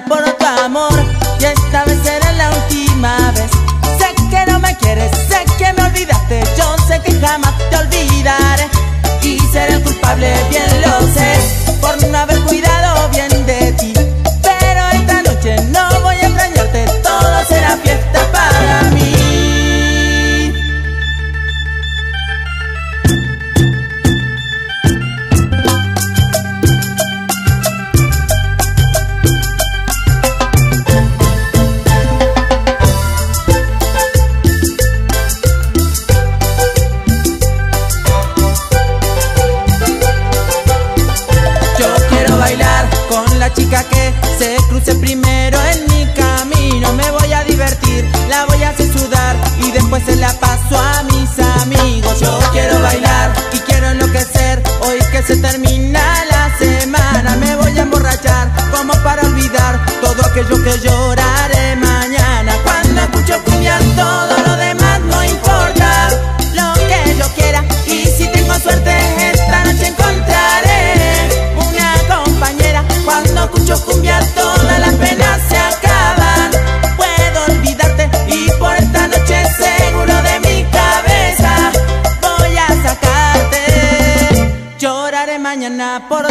mañana por tu amor, y esta vez será la última vez. Sé que no me quieres, sé que me olvidaste, yo sé que jamás te olvidaré, y seré el culpable, bien lo sé, por no haber cuidado bien de ti. Pero esta noche no voy a extrañarte, todo será fiesta para mí. La chica que se cruce primero en mi camino, me voy a divertir, la voy a hacer sudar y después se la paso a mis amigos. Yo quiero bailar y quiero enloquecer, hoy que se termina la semana, me voy a emborrachar como para olvidar todo aquello que lloraré mañana. Cuando escucho cumbia todo lo demás no importa, lo que yo quiera, y si tengo suerte esta noche encontraré una compañera. Cuando escucho cumbia todas las penas se acaban, puedo olvidarte y por esta noche seguro de mi cabeza voy a sacarte. Lloraré mañana por